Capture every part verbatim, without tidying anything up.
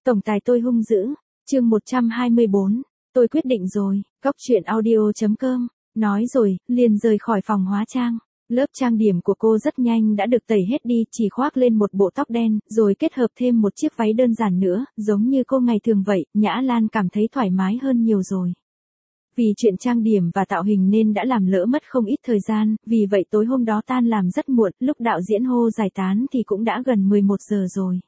Tổng tài tôi hung dữ, chương một trăm hai mươi bốn, tôi quyết định rồi, góc truyện audio.com, nói rồi, liền rời khỏi phòng hóa trang. Lớp trang điểm của cô rất nhanh đã được tẩy hết đi, chỉ khoác lên một bộ tóc đen, rồi kết hợp thêm một chiếc váy đơn giản nữa, giống như cô ngày thường vậy, Nhã Lan cảm thấy thoải mái hơn nhiều rồi. Vì chuyện trang điểm và tạo hình nên đã làm lỡ mất không ít thời gian, vì vậy tối hôm đó tan làm rất muộn, lúc đạo diễn hô giải tán thì cũng đã gần mười một giờ rồi.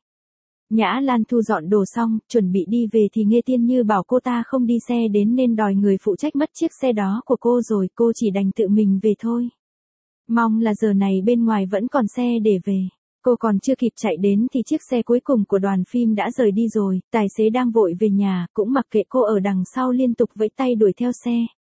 Nhã Lan thu dọn đồ xong, chuẩn bị đi về thì nghe Tiên Như bảo cô ta không đi xe đến nên đòi người phụ trách mất chiếc xe đó của cô rồi, cô chỉ đành tự mình về thôi. Mong là giờ này bên ngoài vẫn còn xe để về. Cô còn chưa kịp chạy đến thì chiếc xe cuối cùng của đoàn phim đã rời đi rồi, tài xế đang vội về nhà, cũng mặc kệ cô ở đằng sau liên tục vẫy tay đuổi theo xe.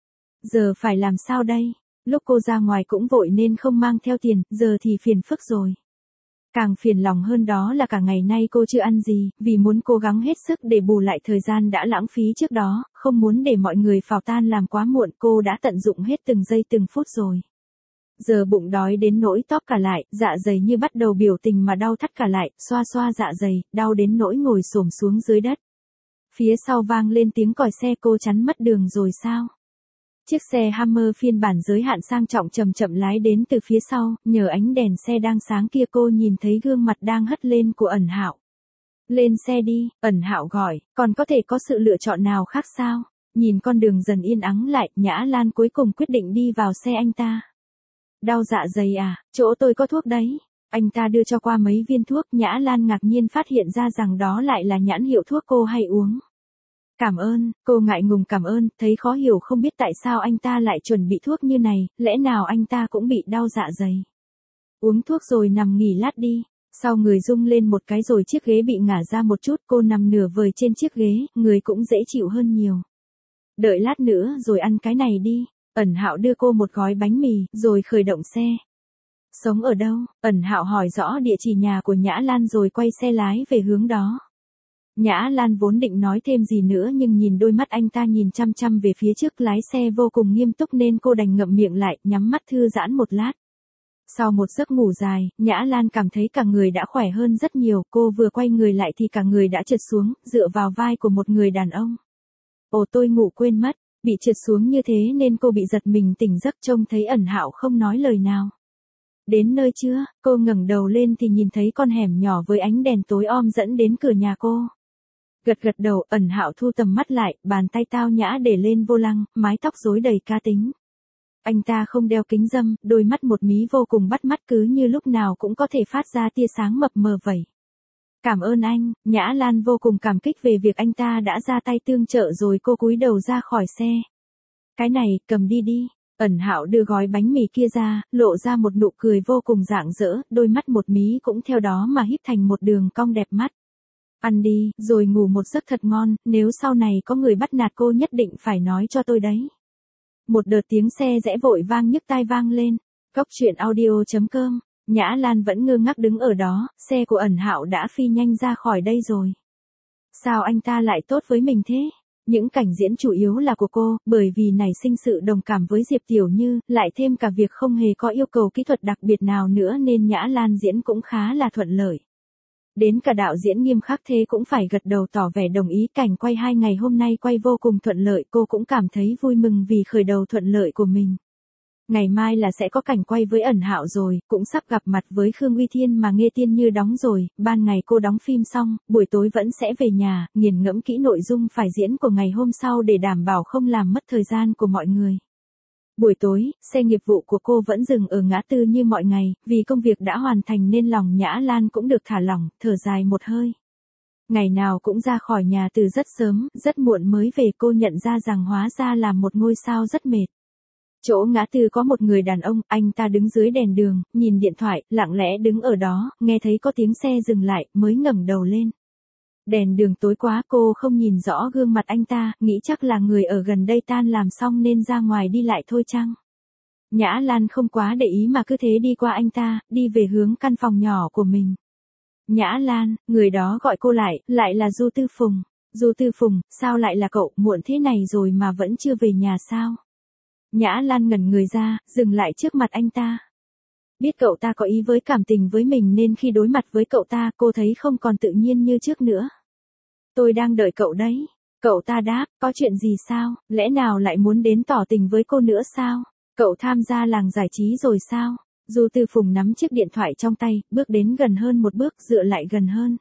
Giờ phải làm sao đây? Lúc cô ra ngoài cũng vội nên không mang theo tiền, giờ thì phiền phức rồi. Càng phiền lòng hơn đó là cả ngày nay cô chưa ăn gì, vì muốn cố gắng hết sức để bù lại thời gian đã lãng phí trước đó, không muốn để mọi người phào tan làm quá muộn, cô đã tận dụng hết từng giây từng phút rồi. Giờ bụng đói đến nỗi tóp cả lại, dạ dày như bắt đầu biểu tình mà đau thắt cả lại, xoa xoa dạ dày, đau đến nỗi ngồi xổm xuống dưới đất. Phía sau vang lên tiếng còi xe, cô chắn mất đường rồi sao? Chiếc xe Hammer phiên bản giới hạn sang trọng chậm chậm lái đến từ phía sau, nhờ ánh đèn xe đang sáng kia cô nhìn thấy gương mặt đang hất lên của Ẩn Hạo. Lên xe đi, Ẩn Hạo gọi, còn có thể có sự lựa chọn nào khác sao? Nhìn con đường dần yên ắng lại, Nhã Lan cuối cùng quyết định đi vào xe anh ta. Đau dạ dày à, chỗ tôi có thuốc đấy. Anh ta đưa cho qua mấy viên thuốc, Nhã Lan ngạc nhiên phát hiện ra rằng đó lại là nhãn hiệu thuốc cô hay uống. Cảm ơn, cô ngại ngùng cảm ơn, thấy khó hiểu không biết tại sao anh ta lại chuẩn bị thuốc như này, lẽ nào anh ta cũng bị đau dạ dày. Uống thuốc rồi nằm nghỉ lát đi. Sau người rung lên một cái rồi chiếc ghế bị ngả ra một chút, cô nằm nửa vời trên chiếc ghế, người cũng dễ chịu hơn nhiều. Đợi lát nữa rồi ăn cái này đi. Ẩn Hạo đưa cô một gói bánh mì, rồi khởi động xe. Sống ở đâu? Ẩn Hạo hỏi rõ địa chỉ nhà của Nhã Lan rồi quay xe lái về hướng đó. Nhã Lan vốn định nói thêm gì nữa nhưng nhìn đôi mắt anh ta nhìn chăm chăm về phía trước, lái xe vô cùng nghiêm túc nên cô đành ngậm miệng lại, nhắm mắt thư giãn một lát. Sau một giấc ngủ dài, Nhã Lan cảm thấy cả người đã khỏe hơn rất nhiều, cô vừa quay người lại thì cả người đã trượt xuống, dựa vào vai của một người đàn ông. Ồ, tôi ngủ quên mất. Bị trượt xuống như thế nên cô bị giật mình tỉnh giấc, trông thấy Ẩn Hạo không nói lời nào. Đến nơi chưa? Cô ngẩng đầu lên thì nhìn thấy con hẻm nhỏ với ánh đèn tối om dẫn đến cửa nhà cô. Gật gật đầu, Ẩn Hạo thu tầm mắt lại, bàn tay tao nhã để lên vô lăng, mái tóc rối đầy cá tính. Anh ta không đeo kính râm, đôi mắt một mí vô cùng bắt mắt, cứ như lúc nào cũng có thể phát ra tia sáng mập mờ vậy. Cảm ơn anh, Nhã Lan vô cùng cảm kích về việc anh ta đã ra tay tương trợ rồi cô cúi đầu ra khỏi xe. Cái này, cầm đi đi. Ẩn Hạo đưa gói bánh mì kia ra, lộ ra một nụ cười vô cùng rạng rỡ, đôi mắt một mí cũng theo đó mà híp thành một đường cong đẹp mắt. Ăn đi, rồi ngủ một giấc thật ngon, nếu sau này có người bắt nạt cô nhất định phải nói cho tôi đấy. Một đợt tiếng xe rẽ vội vang nhức tai vang lên. Góc truyện audio.com. Nhã Lan vẫn ngơ ngác đứng ở đó, xe của Ẩn Hạo đã phi nhanh ra khỏi đây rồi. Sao anh ta lại tốt với mình thế? Những cảnh diễn chủ yếu là của cô, bởi vì nảy sinh sự đồng cảm với Diệp Tiểu Như, lại thêm cả việc không hề có yêu cầu kỹ thuật đặc biệt nào nữa nên Nhã Lan diễn cũng khá là thuận lợi. Đến cả đạo diễn nghiêm khắc thế cũng phải gật đầu tỏ vẻ đồng ý. Cảnh quay hai ngày hôm nay quay vô cùng thuận lợi, cô cũng cảm thấy vui mừng vì khởi đầu thuận lợi của mình. Ngày mai là sẽ có cảnh quay với Ẩn Hạo rồi, cũng sắp gặp mặt với Khương Uy Thiên mà Nghe Tiên Như đóng rồi, ban ngày cô đóng phim xong, buổi tối vẫn sẽ về nhà, nghiền ngẫm kỹ nội dung phải diễn của ngày hôm sau để đảm bảo không làm mất thời gian của mọi người. Buổi tối, xe nghiệp vụ của cô vẫn dừng ở ngã tư như mọi ngày, vì công việc đã hoàn thành nên lòng Nhã Lan cũng được thả lỏng, thở dài một hơi. Ngày nào cũng ra khỏi nhà từ rất sớm, rất muộn mới về, cô nhận ra rằng hóa ra là một ngôi sao rất mệt. Chỗ ngã tư có một người đàn ông, anh ta đứng dưới đèn đường, nhìn điện thoại, lặng lẽ đứng ở đó, nghe thấy có tiếng xe dừng lại, mới ngẩng đầu lên. Đèn đường tối quá, cô không nhìn rõ gương mặt anh ta, nghĩ chắc là người ở gần đây tan làm xong nên ra ngoài đi lại thôi chăng. Nhã Lan không quá để ý mà cứ thế đi qua anh ta, đi về hướng căn phòng nhỏ của mình. Nhã Lan, người đó gọi cô lại, lại là Du Tư Phùng. Du Tư Phùng, sao lại là cậu, muộn thế này rồi mà vẫn chưa về nhà sao? Nhã Lan ngẩn người ra, dừng lại trước mặt anh ta. Biết cậu ta có ý với cảm tình với mình nên khi đối mặt với cậu ta cô thấy không còn tự nhiên như trước nữa. Tôi đang đợi cậu đấy. Cậu ta đáp, có chuyện gì sao, lẽ nào lại muốn đến tỏ tình với cô nữa sao? Cậu tham gia làng giải trí rồi sao? Du Tư Phùng nắm chiếc điện thoại trong tay, bước đến gần hơn một bước, dựa lại gần hơn.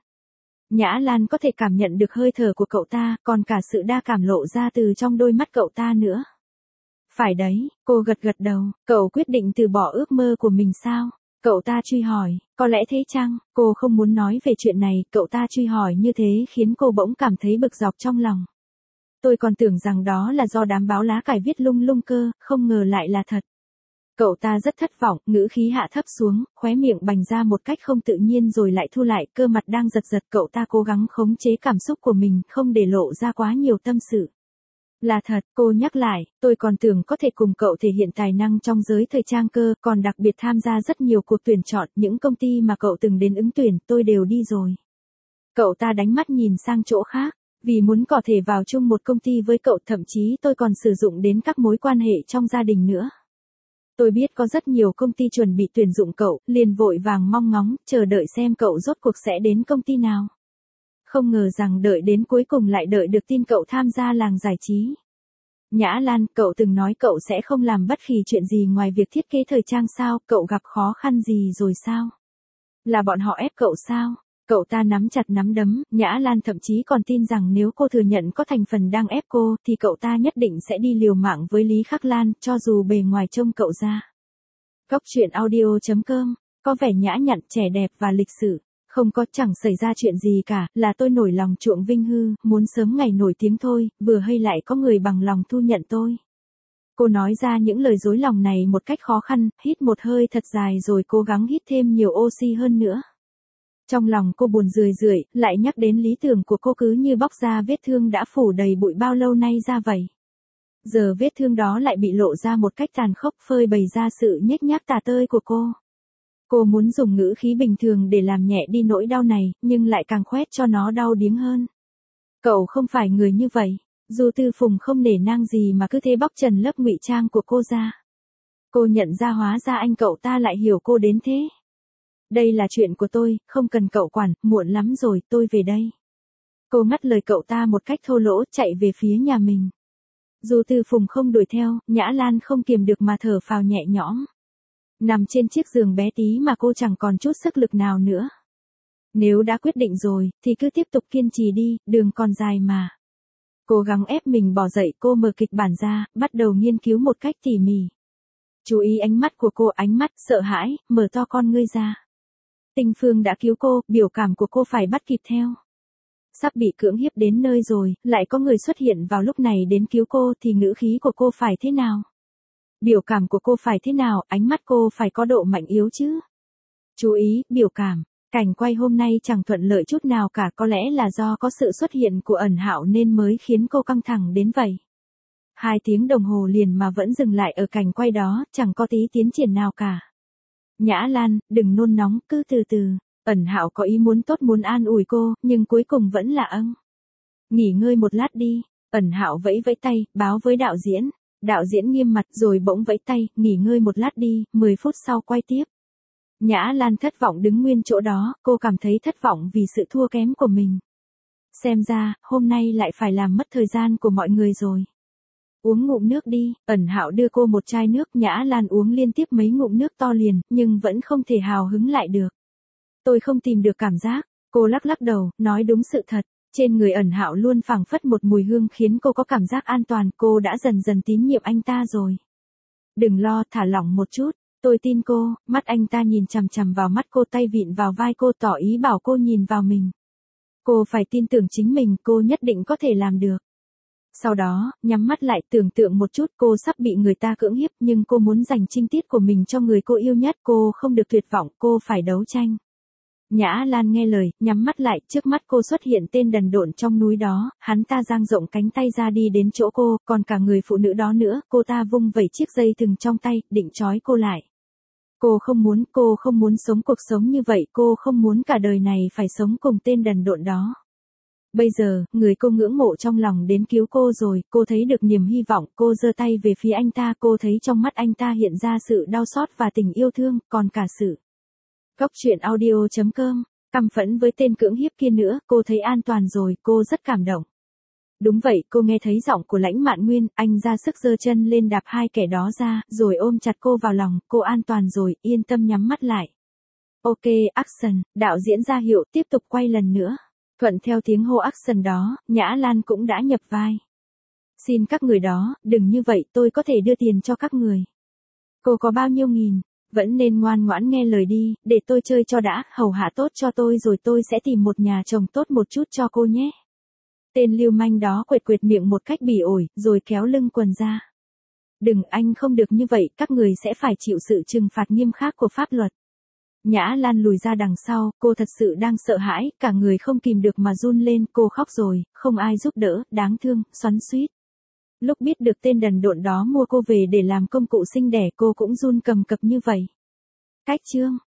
Nhã Lan có thể cảm nhận được hơi thở của cậu ta, còn cả sự đa cảm lộ ra từ trong đôi mắt cậu ta nữa. Phải đấy, cô gật gật đầu, cậu quyết định từ bỏ ước mơ của mình sao? Cậu ta truy hỏi, có lẽ thế chăng? Cô không muốn nói về chuyện này, cậu ta truy hỏi như thế khiến cô bỗng cảm thấy bực dọc trong lòng. Tôi còn tưởng rằng đó là do đám báo lá cải viết lung lung cơ, không ngờ lại là thật. Cậu ta rất thất vọng, ngữ khí hạ thấp xuống, khóe miệng bành ra một cách không tự nhiên rồi lại thu lại, cơ mặt đang giật giật, cậu ta cố gắng khống chế cảm xúc của mình, không để lộ ra quá nhiều tâm sự. Là thật, cô nhắc lại, tôi còn tưởng có thể cùng cậu thể hiện tài năng trong giới thời trang cơ, còn đặc biệt tham gia rất nhiều cuộc tuyển chọn, những công ty mà cậu từng đến ứng tuyển, tôi đều đi rồi. Cậu ta đánh mắt nhìn sang chỗ khác, vì muốn có thể vào chung một công ty với cậu, thậm chí tôi còn sử dụng đến các mối quan hệ trong gia đình nữa. Tôi biết có rất nhiều công ty chuẩn bị tuyển dụng cậu, liền vội vàng mong ngóng, chờ đợi xem cậu rốt cuộc sẽ đến công ty nào. Không ngờ rằng đợi đến cuối cùng lại đợi được tin cậu tham gia làng giải trí. Nhã Lan, cậu từng nói cậu sẽ không làm bất kỳ chuyện gì ngoài việc thiết kế thời trang sao, cậu gặp khó khăn gì rồi sao? Là bọn họ ép cậu sao? Cậu ta nắm chặt nắm đấm, Nhã Lan thậm chí còn tin rằng nếu cô thừa nhận có thành phần đang ép cô, thì cậu ta nhất định sẽ đi liều mạng với Lý Khắc Lan, cho dù bề ngoài trông cậu ra. Góc truyện audio chấm com, có vẻ nhã nhặn, trẻ đẹp và lịch sự. Không có, chẳng xảy ra chuyện gì cả, là tôi nổi lòng chuộng vinh hư, muốn sớm ngày nổi tiếng thôi, vừa hay lại có người bằng lòng thu nhận tôi. Cô nói ra những lời dối lòng này một cách khó khăn, hít một hơi thật dài rồi cố gắng hít thêm nhiều oxy hơn nữa. Trong lòng cô buồn rười rượi, lại nhắc đến lý tưởng của cô cứ như bóc ra vết thương đã phủ đầy bụi bao lâu nay ra vậy. Giờ vết thương đó lại bị lộ ra một cách tàn khốc, phơi bày ra sự nhếch nhác tà tơi của cô. Cô muốn dùng ngữ khí bình thường để làm nhẹ đi nỗi đau này, nhưng lại càng khoét cho nó đau điếng hơn. Cậu không phải người như vậy. Du Tư Phùng không nể nang gì mà cứ thế bóc trần lớp ngụy trang của cô ra. Cô nhận ra hóa ra anh cậu ta lại hiểu cô đến thế. Đây là chuyện của tôi, không cần cậu quản, muộn lắm rồi, tôi về đây. Cô ngắt lời cậu ta một cách thô lỗ, chạy về phía nhà mình. Du Tư Phùng không đuổi theo, Nhã Lan không kiềm được mà thở phào nhẹ nhõm. Nằm trên chiếc giường bé tí mà cô chẳng còn chút sức lực nào nữa. Nếu đã quyết định rồi, thì cứ tiếp tục kiên trì đi, đường còn dài mà. Cố gắng ép mình bỏ dậy, cô mở kịch bản ra, bắt đầu nghiên cứu một cách tỉ mỉ. Chú ý ánh mắt của cô, ánh mắt sợ hãi, mở to con ngươi ra. Tinh Phương đã cứu cô, biểu cảm của cô phải bắt kịp theo. Sắp bị cưỡng hiếp đến nơi rồi, lại có người xuất hiện vào lúc này đến cứu cô thì ngữ khí của cô phải thế nào? Biểu cảm của cô phải thế nào, ánh mắt cô phải có độ mạnh yếu chứ? Chú ý, biểu cảm. Cảnh quay hôm nay chẳng thuận lợi chút nào cả, có lẽ là do có sự xuất hiện của Ẩn Hạo nên mới khiến cô căng thẳng đến vậy. Hai tiếng đồng hồ liền mà vẫn dừng lại ở cảnh quay đó, chẳng có tí tiến triển nào cả. Nhã Lan, đừng nôn nóng, cứ từ từ. Ẩn Hạo có ý muốn tốt, muốn an ủi cô, nhưng cuối cùng vẫn là âng. Nghỉ ngơi một lát đi. Ẩn Hạo vẫy vẫy tay, báo với đạo diễn. Đạo diễn nghiêm mặt rồi bỗng vẫy tay, nghỉ ngơi một lát đi, mười phút sau quay tiếp. Nhã Lan thất vọng đứng nguyên chỗ đó, cô cảm thấy thất vọng vì sự thua kém của mình. Xem ra, hôm nay lại phải làm mất thời gian của mọi người rồi. Uống ngụm nước đi, Ẩn Hạo đưa cô một chai nước, Nhã Lan uống liên tiếp mấy ngụm nước to liền, nhưng vẫn không thể hào hứng lại được. Tôi không tìm được cảm giác, cô lắc lắc đầu, nói đúng sự thật. Trên người Ẩn Hạo luôn phảng phất một mùi hương khiến cô có cảm giác an toàn, cô đã dần dần tín nhiệm anh ta rồi. Đừng lo, thả lỏng một chút, tôi tin cô. Mắt anh ta nhìn chằm chằm vào mắt cô, tay vịn vào vai cô, tỏ ý bảo cô nhìn vào mình. Cô phải tin tưởng chính mình, cô nhất định có thể làm được. Sau đó, nhắm mắt lại, tưởng tượng một chút, cô sắp bị người ta cưỡng hiếp, nhưng cô muốn dành trinh tiết của mình cho người cô yêu nhất, cô không được tuyệt vọng, cô phải đấu tranh. Nhã Lan nghe lời, nhắm mắt lại, trước mắt cô xuất hiện tên đần độn trong núi đó, hắn ta dang rộng cánh tay ra đi đến chỗ cô, còn cả người phụ nữ đó nữa, cô ta vung vẩy chiếc dây thừng trong tay, định trói cô lại. Cô không muốn, cô không muốn sống cuộc sống như vậy, cô không muốn cả đời này phải sống cùng tên đần độn đó. Bây giờ, người cô ngưỡng mộ trong lòng đến cứu cô rồi, cô thấy được niềm hy vọng, cô giơ tay về phía anh ta, cô thấy trong mắt anh ta hiện ra sự đau xót và tình yêu thương, còn cả sự. Góc truyện audio chấm com Căm phẫn với tên cưỡng hiếp kia nữa, cô thấy an toàn rồi, cô rất cảm động. Đúng vậy, cô nghe thấy giọng của Lãnh Mạn Nguyên, anh ra sức giơ chân lên đạp hai kẻ đó ra, rồi ôm chặt cô vào lòng, cô an toàn rồi, yên tâm nhắm mắt lại. Ok, action, đạo diễn ra hiệu, tiếp tục quay lần nữa. Thuận theo tiếng hô action đó, Nhã Lan cũng đã nhập vai. Xin các người đó, đừng như vậy, tôi có thể đưa tiền cho các người. Cô có bao nhiêu nghìn, vẫn nên ngoan ngoãn nghe lời đi, để tôi chơi cho đã, hầu hạ tốt cho tôi rồi tôi sẽ tìm một nhà chồng tốt một chút cho cô nhé. Tên lưu manh đó quệt quệt miệng một cách bỉ ổi, rồi kéo lưng quần ra. Đừng, anh không được như vậy, các người sẽ phải chịu sự trừng phạt nghiêm khắc của pháp luật. Nhã Lan lùi ra đằng sau, cô thật sự đang sợ hãi, cả người không kìm được mà run lên, cô khóc rồi, không ai giúp đỡ, đáng thương, xoắn xuýt. Lúc biết được tên đần độn đó mua cô về để làm công cụ sinh đẻ, cô cũng run cầm cập như vậy. Cách chương